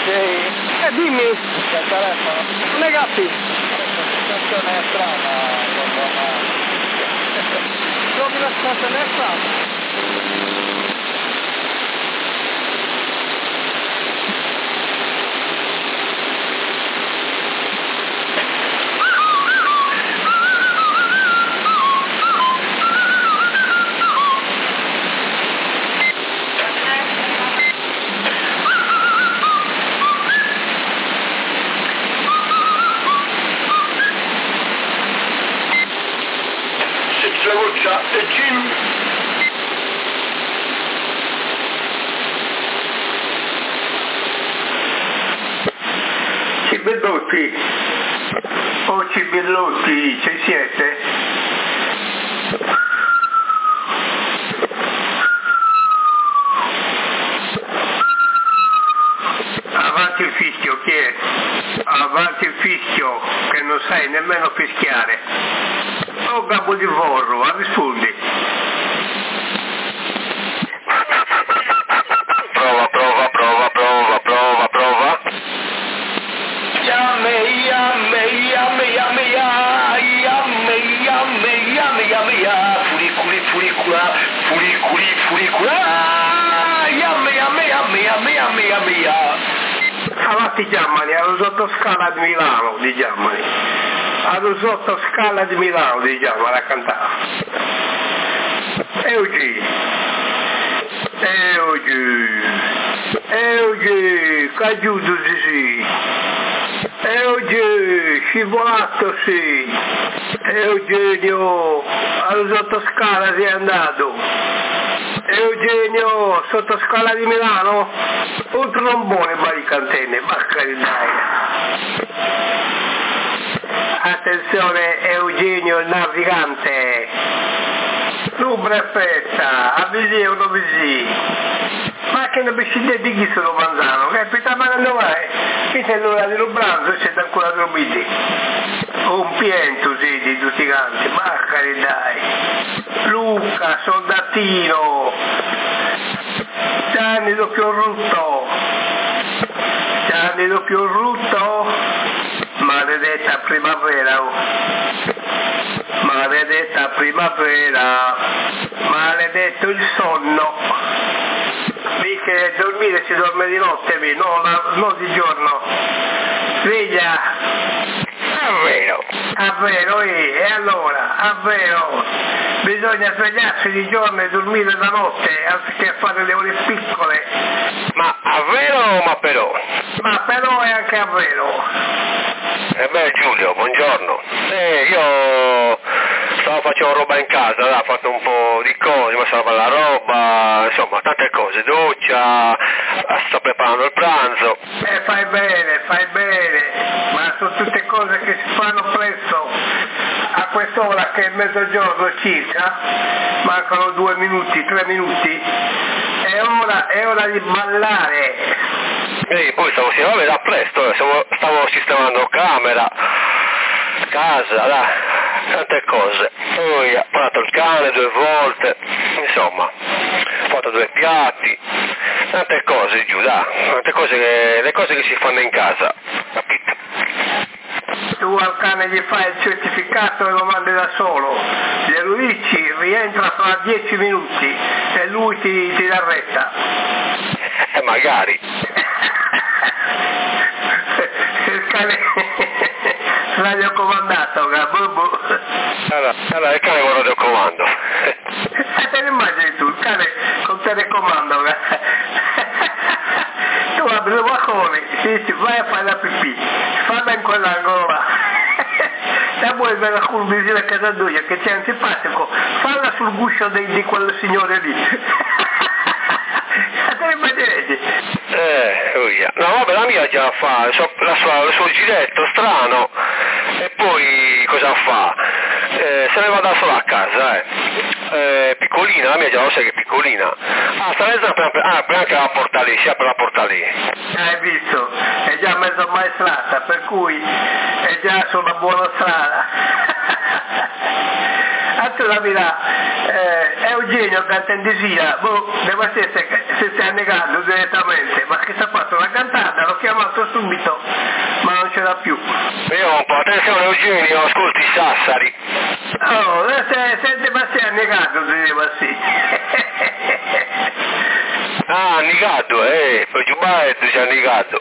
Sì. Dimmi. C'è il telefono? Non è capito. La situazione è strana quando Trovi la situazione strana? La goccia e Jim. Cibellotti, oh Cibellotti, ci siete? Avanti il fischio, chi è? Avanti il fischio, che non sai nemmeno fischiare. Oh Gabbo di Vorro, rispondi. Prova. Avanti Giammani, allo sottoscala di Milano, di Giammani. Allo sottoscala di Milano, di Giammani, a cantare. Eugi, cagiuto sì. Eugi, scivolato sì. Eugenio, allo sottoscala sei andato. Eugenio, sottoscala di Milano? Un trombone baricantenne, ma carità. Attenzione Eugenio il navigante. Rubra fetta, avvisi o non avvisi. Ma che ne bescinde di chi sono manzano? Capita ma non vai. Chi sei l'ora di Lubranzo c'è ancora dormiti. Un piento sì di tutti quanti, ma carità. Luca, soldatino. Gianni doppio rutto. Maledetta primavera, maledetto il sonno. Miche dormire si dorme di notte, non di giorno. Sveglia. Avvero, e allora, avvero. Bisogna svegliarsi di giorno e dormire la notte, anziché fare le ore piccole. Ma a vero o ma però? Ma però è anche a vero. Giulio, buongiorno. Io facevo roba in casa, ho fatto un po' di cose, mi stavo la roba, insomma, tante cose, doccia, sto preparando il pranzo. Fai bene, ma sono tutte cose che si fanno presto. A quest'ora che è mezzogiorno circa, mancano 2 minuti, 3 minuti, è ora di ballare. Poi vabbè, da presto, stavo sistemando camera, casa, tante cose. Poi ho parlato il cane 2 volte, insomma, ho fatto 2 piatti, tante cose giù, tante cose le cose che si fanno in casa, capito? Tu al cane gli fai il certificato e lo mandi da solo, glielo dici, rientra fra 10 minuti e lui ti dà retta. Magari. Il cane radiocomandato, Allora il cane con radiocomando. Te ne immagini tu, il cane con telecomando, tu apri il balcone, dici vai a fare la pipì, falla in quell'angolo là, e poi vai a curvare a casa tua che c'è antipatico, falla sul guscio di quel signore lì. Te ne immaginate? No vabbè, la mia già fa il suo giretto strano e poi cosa fa? Se ne va da sola a casa, piccolina, la mia già lo sai che è piccolina. Sta anche la porta lì, sia per la porta lì. Hai visto? È già mezzo ammaestrata, per cui è già sulla buona strada. Anche là, Eugenio canta in desira, devo essere se si è negato direttamente, ma che si è fatto la cantata, l'ho chiamato subito, ma non ce l'ha più. Io un po', attenzione Eugenio, ascolti Sassari. Oh, se ma si è negato, diceva sì. Ah, negato, poi Giubaetto si è negato.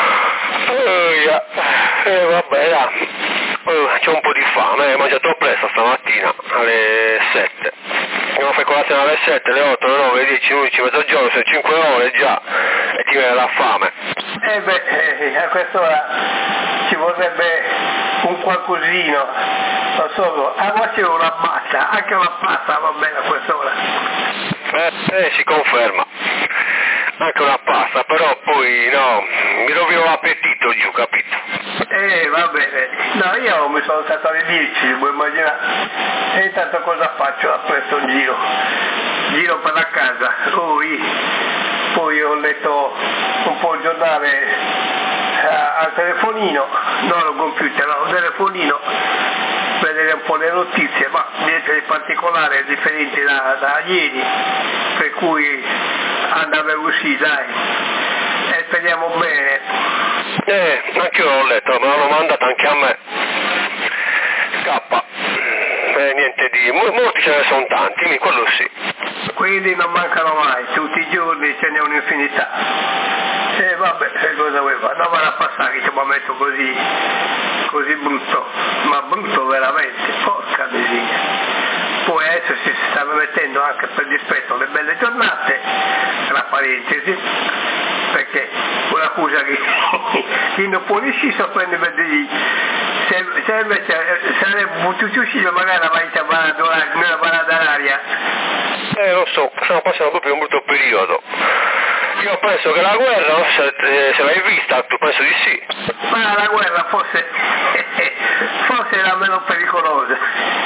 Vabbè, dai. C'ho un po' di fame, ho mangiato presto stamattina, alle 7. Andiamo a fare colazione alle 7, alle 8, alle 9, alle 10, 11, mezzogiorno, sono 5 ore già, e ti viene la fame. A quest'ora ci vorrebbe un qualcosino, non solo, quasi una pasta, anche una pasta va bene a quest'ora. Si conferma. Anche una pasta, però poi no, mi rovino l'appetito giù, capito? Va bene. No, io mi sono stato alle 10, puoi immaginare. E intanto cosa faccio? Ho preso un giro per la casa. Poi ho letto un po' il giornale al telefonino, non al computer, al telefonino, vedere un po' le notizie, ma niente di particolare, differente da ieri, per cui andava così, dai, e speriamo bene. Anche io l'ho letto, me l'hanno mandato anche a me. Scappa. Niente di... molti ce ne sono tanti, quello sì. Quindi non mancano mai, tutti i giorni ce n'è un'infinità. Vabbè, cosa vuoi fare? Non me la passare che ci mi metto così brutto, ma brutto veramente, porca miseria. Poi adesso si stanno mettendo anche per dispetto le belle giornate, tra parentesi, perché una cosa che chi non può riuscire a prendere per dire, se invece sarebbe potuto uscire magari avanti nella parata d'aria. Lo so, stiamo passando proprio un brutto periodo. Io penso che la guerra, non so se l'hai vista, tu penso di sì. Ma la guerra forse era meno pericolosa.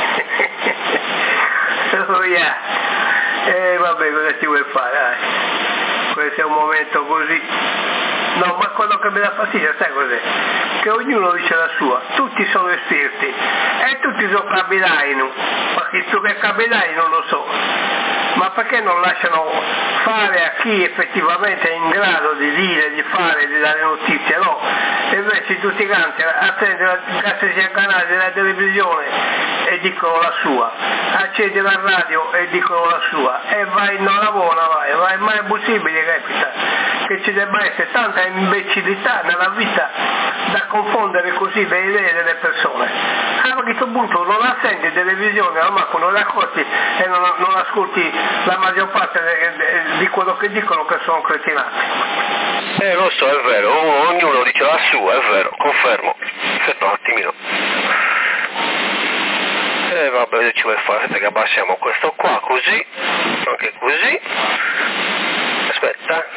Vabbè, cosa ci vuoi fare? Dai. Questo è un momento così. No, ma quello che mi dà fastidio, sai cos'è? Che ognuno dice la sua, tutti sono esperti e tutti sono capitani, ma chi tu che capitani non lo so. Ma perché non lasciano fare a chi effettivamente è in grado di dire, di fare, di dare notizie, no? E invece tutti quanti attendono il canale della televisione e dicono la sua, accendi la radio e dicono la sua, e vai, non lavora, vai, ma è possibile, capita, che ci debba essere tanta imbecillità nella vita da confondere così le idee delle persone. A questo punto non la senti televisione, non la ascolti e non ascolti la maggior parte di quello che dicono, che sono cretinati. Lo so, è vero, ognuno dice la sua, è vero, confermo. Aspetta un attimino. Vabbè, ci vuoi fare? Aspetta che abbassiamo questo qua, così, anche così. Aspetta.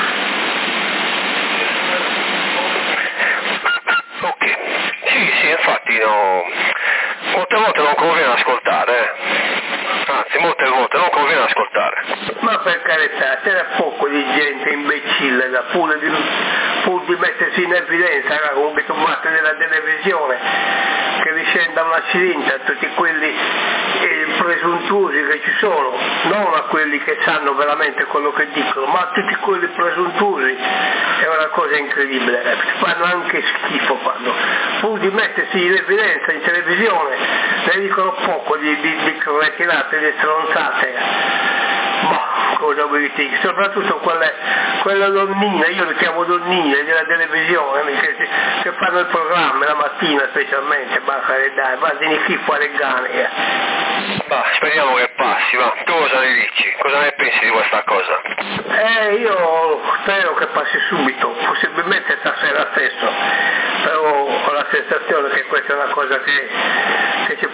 Ok, sì, infatti no. Molte volte non conviene ascoltare, anzi molte volte non conviene ascoltare. Ma per carità, c'era poco di gente imbecille da pur di mettersi in evidenza, come tomate della televisione, che riscenda una cilinta a tutti quelli presuntuosi che ci sono, non a quelli che sanno veramente quello che dicono, ma a tutti quelli presuntuosi. È una cosa incredibile, fanno anche schifo, pur di mettersi in evidenza in televisione, ne dicono poco di cretinate, di stronzate. Cosa vuoi dire? Soprattutto quelle donnine, io le chiamo donnine della televisione, che fanno il programma la mattina specialmente, vado in schifo alle gane. Speriamo che passi, va. Tu cosa ne dici? Cosa ne pensi di questa cosa? Io spero che passi subito, possibilmente stasera stesso, però ho la sensazione che questa è una cosa che si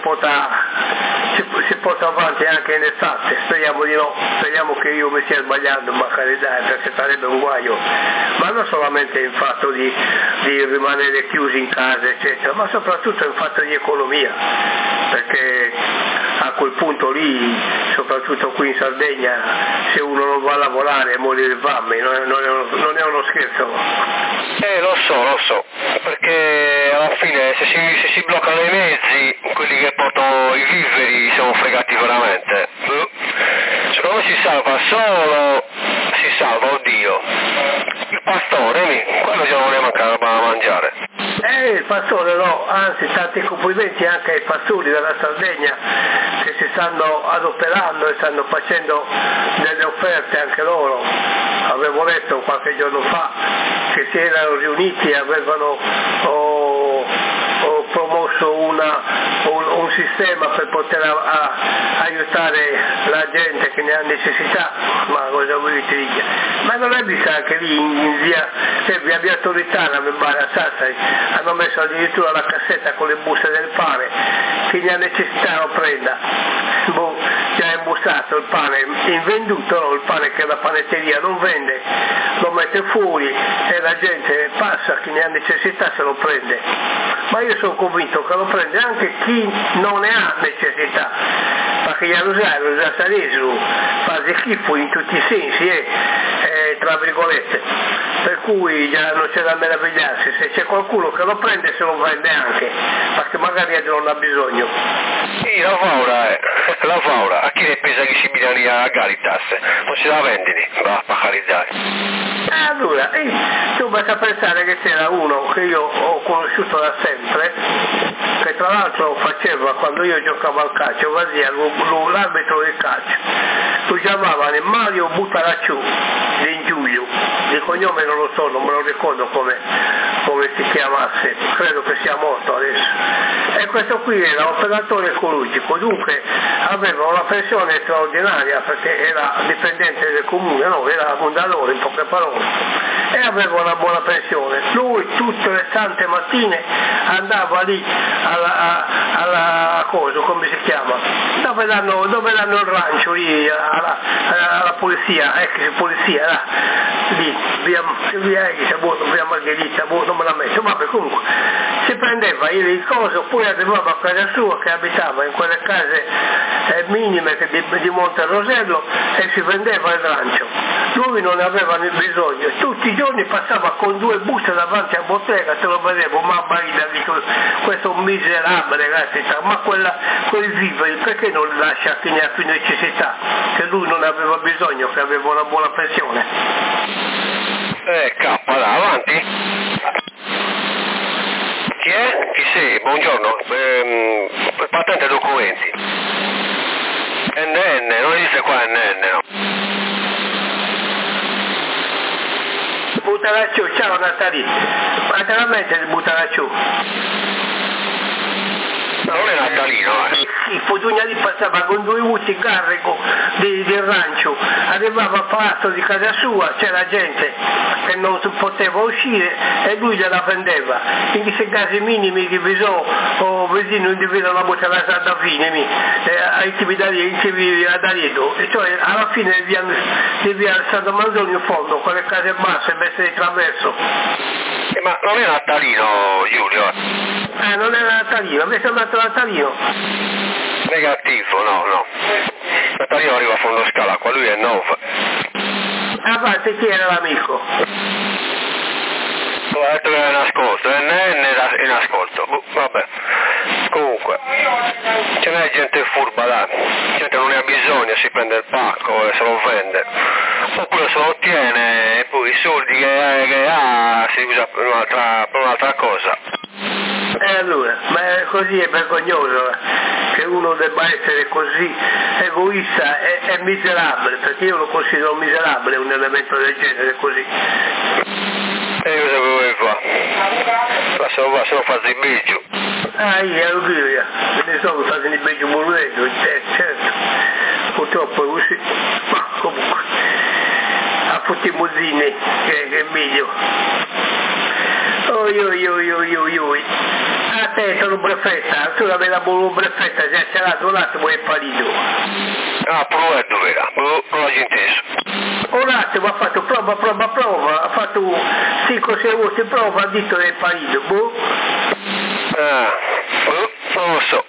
porta avanti anche in estate, speriamo di no, speriamo che io mi stia sbagliando, ma carità, perché sarebbe un guaio, ma non solamente il fatto di rimanere chiusi in casa eccetera, ma soprattutto il fatto di economia, perché a quel punto lì, soprattutto qui in Sardegna, se uno non va a lavorare muore di fame, non è uno scherzo. Lo so, perché alla fine se si bloccano i mezzi mezzi, quelli che portano i viveri, siamo fregati veramente. Secondo me si salva solo, si salva, oddio, il pastore, quello già non è manca roba da mangiare. Il pastore no, anzi tanti complimenti anche ai pastori della Sardegna che si stanno adoperando e stanno facendo delle offerte anche loro. Avevo letto qualche giorno fa che si erano riuniti e avevano promosso un sistema per poter aiutare la gente che ne ha necessità, ma cosa vuoi ti dica? Ma non è visto anche lì in via Toritana, mi pare, a Sassari, hanno messo addirittura la cassetta con le buste del pane, chi ne ha necessità lo prenda. Già è imbussato il pane, invenduto, no? Il pane che la panetteria non vende, lo mette fuori e la gente passa, chi ne ha necessità se lo prende. Ma io sono convinto che lo prende anche chi non ne ha necessità, perché lo Saresio fa schifo in tutti i sensi, tra virgolette, per cui già non c'è da meravigliarsi, se c'è qualcuno che lo prende se lo vende anche, perché magari non ha bisogno. Sì, la faura, a chi ne pensa che si milioni a Caritas, non si la vendini, va a carizzare. Allora, tu basta pensare che c'era uno che io ho conosciuto da sempre, che tra l'altro faceva, quando io giocavo al calcio, faceva l'arbitro del calcio, lo chiamavano Mario Butaracciù, di Giulio, di cognome non lo so, non me lo ricordo come si chiamasse, credo che sia morto adesso. E questo qui era operatore ecologico, dunque aveva una pensione straordinaria perché era dipendente del comune, no, era mondadore in poche parole, e aveva una buona pensione. Lui tutte le sante mattine andava lì alla cosa, come si chiama? Dove danno il rancio lì alla polizia, polizia là, lì, via Margherita, non me la metto, vabbè, comunque si prendeva il coso, poi arrivava a casa sua che abitava in quelle case minime di Monte Rosello e si vendeva il rancio. Lui non ne aveva bisogno, tutti i giorni passava con 2 buste davanti a bottega, te lo vedevo, ma Marina, questo miserabile, ragazzi, ma quel vivere, perché non li lascia a chi ne ha più necessità, che lui non aveva bisogno, che aveva una buona pensione? Là, avanti. Chi è? Chi sei? Buongiorno, patente documenti. NN, non esiste qua NN, no? Butaracciù, ciao Natalì, ma te la metti il Butaracciù? Non è natalino, Il Fotugna lì passava con 2 usi carico del rancio, arrivava a palazzo di casa sua, c'era gente che non poteva uscire e lui gliela vendeva. In questi casi minimi che bisogna, o vicino individuo la boccia da fine, ai tipi da Darieto, e cioè alla fine di via Santo Manzoni in fondo, con le case basse messe di traverso. Ma non è natalino, Giulio? Non era natalino, mi è sembrato natalino. Negativo, no. Natalino arriva a fondo scala, qua lui è 9. A parte chi era l'amico? Ho detto che era in ascolto, NN in ascolto, vabbè. Comunque, ce n'è gente furba là, gente non ne ha bisogno, si prende il pacco e se lo vende. Oppure se lo ottiene e poi i soldi che ha si usa per un'altra cosa. Allora, ma così è vergognoso che uno debba essere così egoista e miserabile, perché io lo considero miserabile un elemento del genere così. E cosa vuoi fare? Se lo fai in meglio. Io ne so che fai in meglio Moruneto, certo, purtroppo è così, ma comunque, a tutti i muzzini che è meglio. Oi. A te sono prefetta, tu avevi la buona prefetta, già c'è l'altro un attimo è palito. Prova dov'era, prova inteso. Un attimo ha fatto prova, ha fatto 5-6 volte prova, ha detto che è palito, non lo so.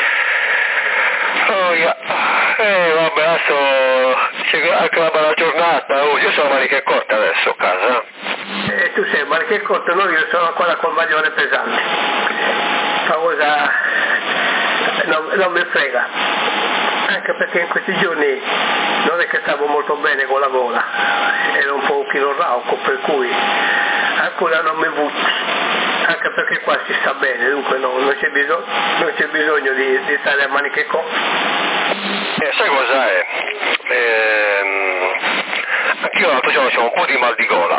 Vabbè, adesso c'è anche la bella giornata, io sono maniche corte adesso a casa. Tu sei maniche corte, no, io sono ancora col maglione pesante. Cosa non mi frega, anche perché in questi giorni non è che stavo molto bene con la gola, ero un pochino rauco, per cui ancora non mi butti, anche perché qua si sta bene, dunque non c'è bisogno di stare a maniche corte. Sai cosa è? Anch'io l'altro giorno c'ho un po' di mal di gola,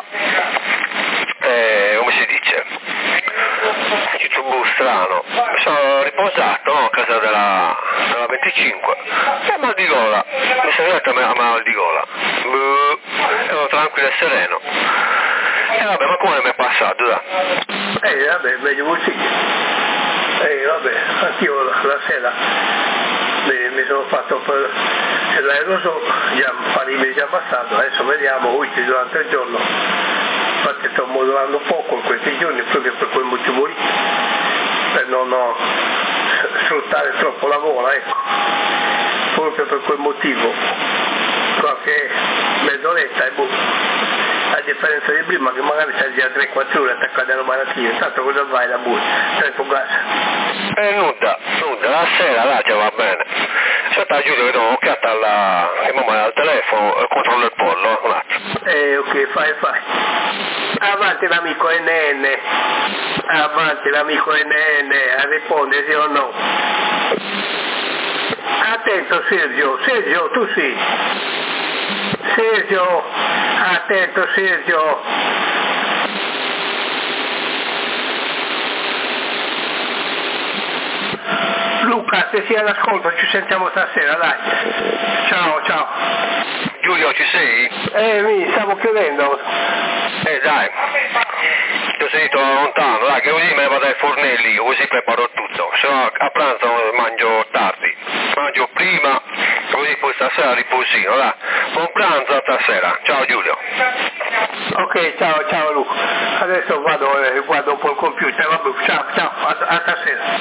come si dice? Strano, mi sono riposato, no, a casa della 25 e mal di gola, mi sono detto a mal di gola, ero tranquillo e sereno, e vabbè, ma come mi è passato, dai? Vabbè, meglio così, vabbè, anch'io la sera mi sono fatto per l'aerosol, già un po' di mesi già passato, adesso vediamo, oggi durante il giorno, infatti sto modulando poco in questi giorni proprio per quel motivo lì, per non sfruttare troppo la gola, ecco, proprio per quel motivo, qualche mezz'oretta e a differenza di prima che magari stai già 3-4 ore attaccati alla malattia, tanto cosa vai da buio, stai in casa? Nuda, la sera là già va bene. Aspetta Giulio che do un'occhiata che mamma è al telefono, controllo il pollo, un attimo. Ok, fai. Avanti l'amico NN, a rispondere sì o no. Attento Sergio, tu sì. Sergio, attento Sergio. Luca, se sei all'ascolto ci sentiamo stasera, dai. Ciao. Giulio, ci sei? Mi stavo chiudendo. Dai, ti ho sentito lontano, dai, che così me ne vado ai fornelli, così preparo tutto, se no a pranzo mangio tardi, mangio prima, così poi stasera riposino, dai, buon pranzo stasera, ciao Giulio. Ok, ciao Luca, adesso guardo un po' il computer, vabbè, ciao, a stasera.